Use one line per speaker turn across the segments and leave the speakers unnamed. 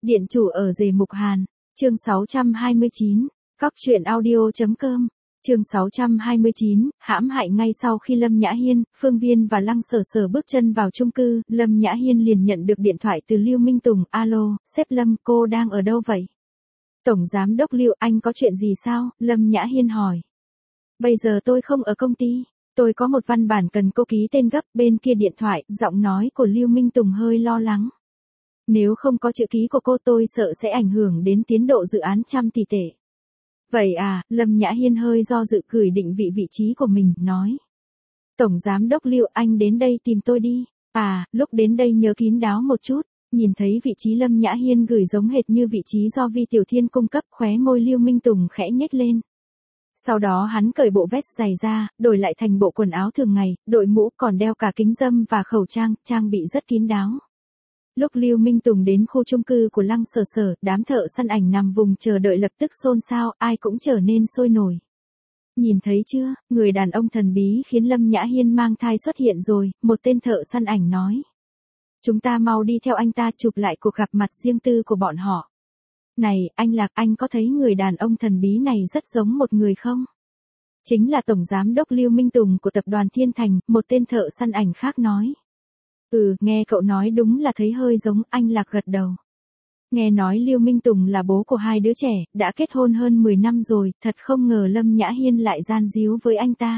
Điện chủ ở Dề Mục Hàn, chương 629, Cóc truyện audio.com, chương 629, hãm hại. Ngay sau khi Lâm Nhã Hiên, Phương Viên và Lăng Sở Sở bước chân vào chung cư, Lâm Nhã Hiên liền nhận được điện thoại từ Lưu Minh Tùng. Alo, sếp Lâm, cô đang ở đâu vậy? Tổng giám đốc Lưu, anh có chuyện gì sao? Lâm Nhã Hiên hỏi. Bây giờ tôi không ở công ty, tôi có một văn bản cần cô ký tên gấp. Bên kia điện thoại, giọng nói của Lưu Minh Tùng hơi lo lắng. Nếu không có chữ ký của cô tôi sợ sẽ ảnh hưởng đến tiến độ dự án 100 tỷ tệ. Vậy à, Lâm Nhã Hiên hơi do dự gửi định vị trí của mình, nói. Tổng giám đốc Lưu, anh đến đây tìm tôi đi. À, lúc đến đây nhớ kín đáo một chút. Nhìn thấy vị trí Lâm Nhã Hiên gửi giống hệt như vị trí do Vi Tiểu Thiên cung cấp, khóe môi Lưu Minh Tùng khẽ nhếch lên. Sau đó hắn cởi bộ vest dày ra, đổi lại thành bộ quần áo thường ngày, đội mũ, còn đeo cả kính râm và khẩu trang, trang bị rất kín đáo. Lúc Lưu Minh Tùng đến khu chung cư của Lăng Sở Sở, đám thợ săn ảnh nằm vùng chờ đợi lập tức xôn xao, ai cũng trở nên sôi nổi. Nhìn thấy chưa, người đàn ông thần bí khiến Lâm Nhã Hiên mang thai xuất hiện rồi, một tên thợ săn ảnh nói. Chúng ta mau đi theo anh ta chụp lại cuộc gặp mặt riêng tư của bọn họ. Này, anh Lạc, anh có thấy người đàn ông thần bí này rất giống một người không? Chính là Tổng Giám đốc Lưu Minh Tùng của tập đoàn Thiên Thành, một tên thợ săn ảnh khác nói. Nghe cậu nói đúng là thấy hơi giống, anh Lạc gật đầu. Nghe nói Lưu Minh Tùng là bố của hai đứa trẻ, đã kết hôn hơn 10 năm rồi, thật không ngờ Lâm Nhã Hiên lại gian díu với anh ta.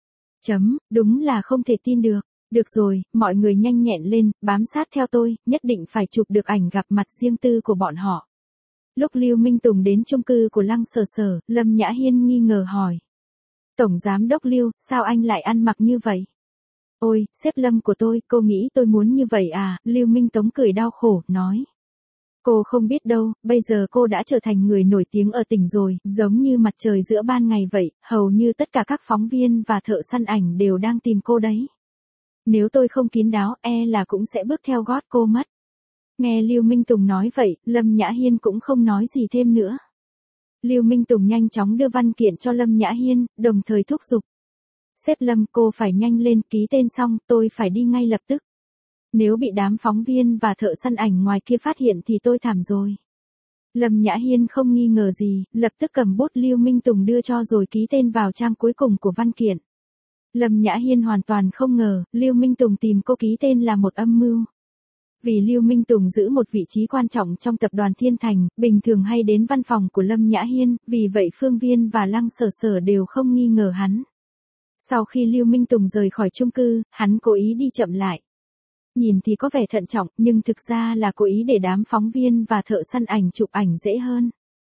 Đúng là không thể tin được. Được rồi, mọi người nhanh nhẹn lên, bám sát theo tôi, nhất định phải chụp được ảnh gặp mặt riêng tư của bọn họ. Lúc Lưu Minh Tùng đến chung cư của Lăng Sở Sở, Lâm Nhã Hiên nghi ngờ hỏi. Tổng giám đốc Lưu, sao anh lại ăn mặc như vậy? Ôi, sếp Lâm của tôi, cô nghĩ tôi muốn như vậy à? Lưu Minh Tống cười đau khổ, nói. Cô không biết đâu, bây giờ cô đã trở thành người nổi tiếng ở tỉnh rồi, giống như mặt trời giữa ban ngày vậy, hầu như tất cả các phóng viên và thợ săn ảnh đều đang tìm cô đấy. Nếu tôi không kín đáo, là cũng sẽ bước theo gót cô mất. Nghe Lưu Minh Tùng nói vậy, Lâm Nhã Hiên cũng không nói gì thêm nữa. Lưu Minh Tùng nhanh chóng đưa văn kiện cho Lâm Nhã Hiên, đồng thời thúc giục. Sếp Lâm, cô phải nhanh lên, ký tên xong, tôi phải đi ngay lập tức. Nếu bị đám phóng viên và thợ săn ảnh ngoài kia phát hiện thì tôi thảm rồi. Lâm Nhã Hiên không nghi ngờ gì, lập tức cầm bút Lưu Minh Tùng đưa cho rồi ký tên vào trang cuối cùng của văn kiện. Lâm Nhã Hiên hoàn toàn không ngờ, Lưu Minh Tùng tìm cô ký tên là một âm mưu. Vì Lưu Minh Tùng giữ một vị trí quan trọng trong tập đoàn Thiên Thành, bình thường hay đến văn phòng của Lâm Nhã Hiên, vì vậy Phương Viên và Lăng Sở Sở đều không nghi ngờ hắn. Sau khi Lưu Minh Tùng rời khỏi chung cư, hắn cố ý đi chậm lại. Nhìn thì có vẻ thận trọng, nhưng thực ra là cố ý để đám phóng viên và thợ săn ảnh chụp ảnh dễ hơn.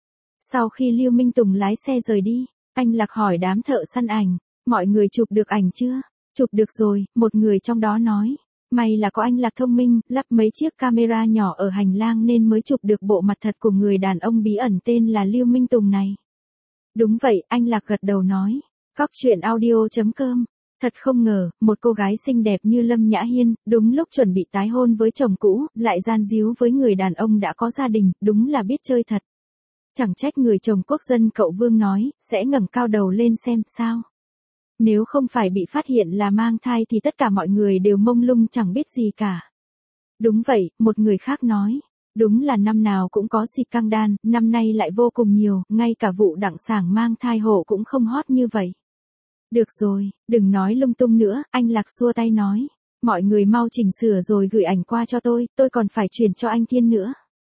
Sau khi Lưu Minh Tùng lái xe rời đi, anh Lạc hỏi đám thợ săn ảnh, mọi người chụp được ảnh chưa? Chụp được rồi, một người trong đó nói. May là có anh Lạc thông minh, lắp mấy chiếc camera nhỏ ở hành lang nên mới chụp được bộ mặt thật của người đàn ông bí ẩn tên là Lưu Minh Tùng này. Đúng vậy, anh Lạc gật đầu nói. Cóc truyện audio.com. Thật không ngờ, một cô gái xinh đẹp như Lâm Nhã Hiên, đúng lúc chuẩn bị tái hôn với chồng cũ, lại gian díu với người đàn ông đã có gia đình, đúng là biết chơi thật. Chẳng trách người chồng quốc dân cậu Vương nói, sẽ ngẩng cao đầu lên xem sao. Nếu không phải bị phát hiện là mang thai thì tất cả mọi người đều mông lung chẳng biết gì cả. Đúng vậy, một người khác nói. Đúng là năm nào cũng có scandal, năm nay lại vô cùng nhiều, ngay cả vụ Đặng Sảng mang thai hộ cũng không hot như vậy. Được rồi, đừng nói lung tung nữa, anh Lạc xua tay nói. Mọi người mau chỉnh sửa rồi gửi ảnh qua cho tôi còn phải chuyển cho anh Thiên nữa.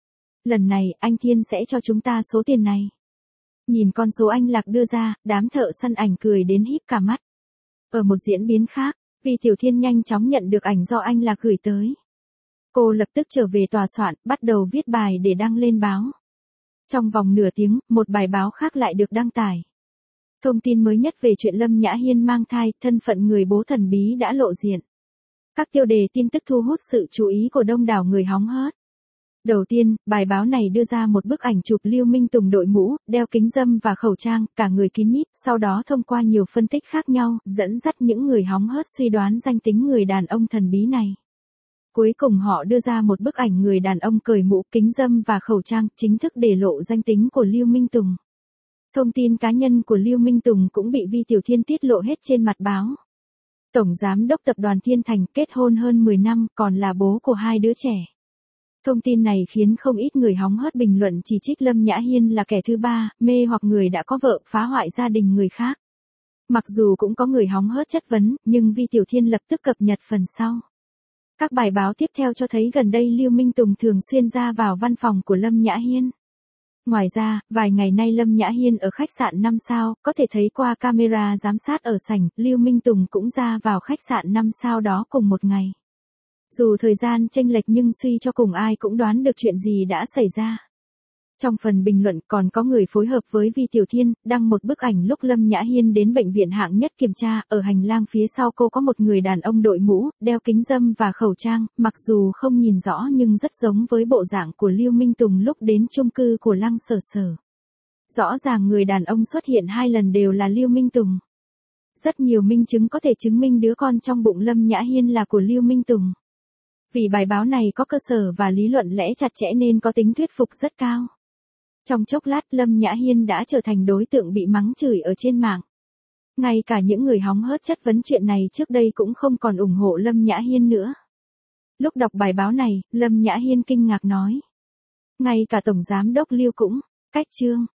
Lần này, anh Thiên sẽ cho chúng ta số tiền này. Nhìn con số anh Lạc đưa ra, đám thợ săn ảnh cười đến híp cả mắt. Ở một diễn biến khác, Vi Tiểu Thiên nhanh chóng nhận được ảnh do anh Lạc gửi tới. Cô lập tức trở về tòa soạn, bắt đầu viết bài để đăng lên báo. Trong vòng nửa tiếng, một bài báo khác lại được đăng tải. Thông tin mới nhất về chuyện Lâm Nhã Hiên mang thai, thân phận người bố thần bí đã lộ diện. Các tiêu đề tin tức thu hút sự chú ý của đông đảo người hóng hớt. Đầu tiên, bài báo này đưa ra một bức ảnh chụp Lưu Minh Tùng đội mũ, đeo kính râm và khẩu trang, cả người kín mít, sau đó thông qua nhiều phân tích khác nhau, dẫn dắt những người hóng hớt suy đoán danh tính người đàn ông thần bí này. Cuối cùng họ đưa ra một bức ảnh người đàn ông cởi mũ, kính râm và khẩu trang, chính thức để lộ danh tính của Lưu Minh Tùng. Thông tin cá nhân của Lưu Minh Tùng cũng bị Vi Tiểu Thiên tiết lộ hết trên mặt báo. Tổng giám đốc tập đoàn Thiên Thành, kết hôn hơn 10 năm, còn là bố của hai đứa trẻ. Thông tin này khiến không ít người hóng hớt bình luận chỉ trích Lâm Nhã Hiên là kẻ thứ ba, mê hoặc người đã có vợ, phá hoại gia đình người khác. Mặc dù cũng có người hóng hớt chất vấn, nhưng Vi Tiểu Thiên lập tức cập nhật phần sau. Các bài báo tiếp theo cho thấy gần đây Lưu Minh Tùng thường xuyên ra vào văn phòng của Lâm Nhã Hiên. Ngoài ra, vài ngày nay Lâm Nhã Hiên ở khách sạn 5 sao, có thể thấy qua camera giám sát ở sảnh, Lưu Minh Tùng cũng ra vào khách sạn 5 sao đó cùng một ngày. Dù thời gian chênh lệch nhưng suy cho cùng ai cũng đoán được chuyện gì đã xảy ra. Trong phần bình luận còn có người phối hợp với Vi Tiểu Thiên, đăng một bức ảnh lúc Lâm Nhã Hiên đến bệnh viện hạng nhất kiểm tra, ở hành lang phía sau cô có một người đàn ông đội mũ, đeo kính râm và khẩu trang, mặc dù không nhìn rõ nhưng rất giống với bộ dạng của Lưu Minh Tùng lúc đến chung cư của Lăng Sở Sở. Rõ ràng người đàn ông xuất hiện 2 lần đều là Lưu Minh Tùng. Rất nhiều minh chứng có thể chứng minh đứa con trong bụng Lâm Nhã Hiên là của Lưu Minh Tùng. Vì bài báo này có cơ sở và lý luận lẽ chặt chẽ nên có tính thuyết phục rất cao. Trong chốc lát Lâm Nhã Hiên đã trở thành đối tượng bị mắng chửi ở trên mạng. Ngay cả những người hóng hớt chất vấn chuyện này trước đây cũng không còn ủng hộ Lâm Nhã Hiên nữa. Lúc đọc bài báo này, Lâm Nhã Hiên kinh ngạc nói. Ngay cả Tổng Giám đốc Lưu cũng, cách chương.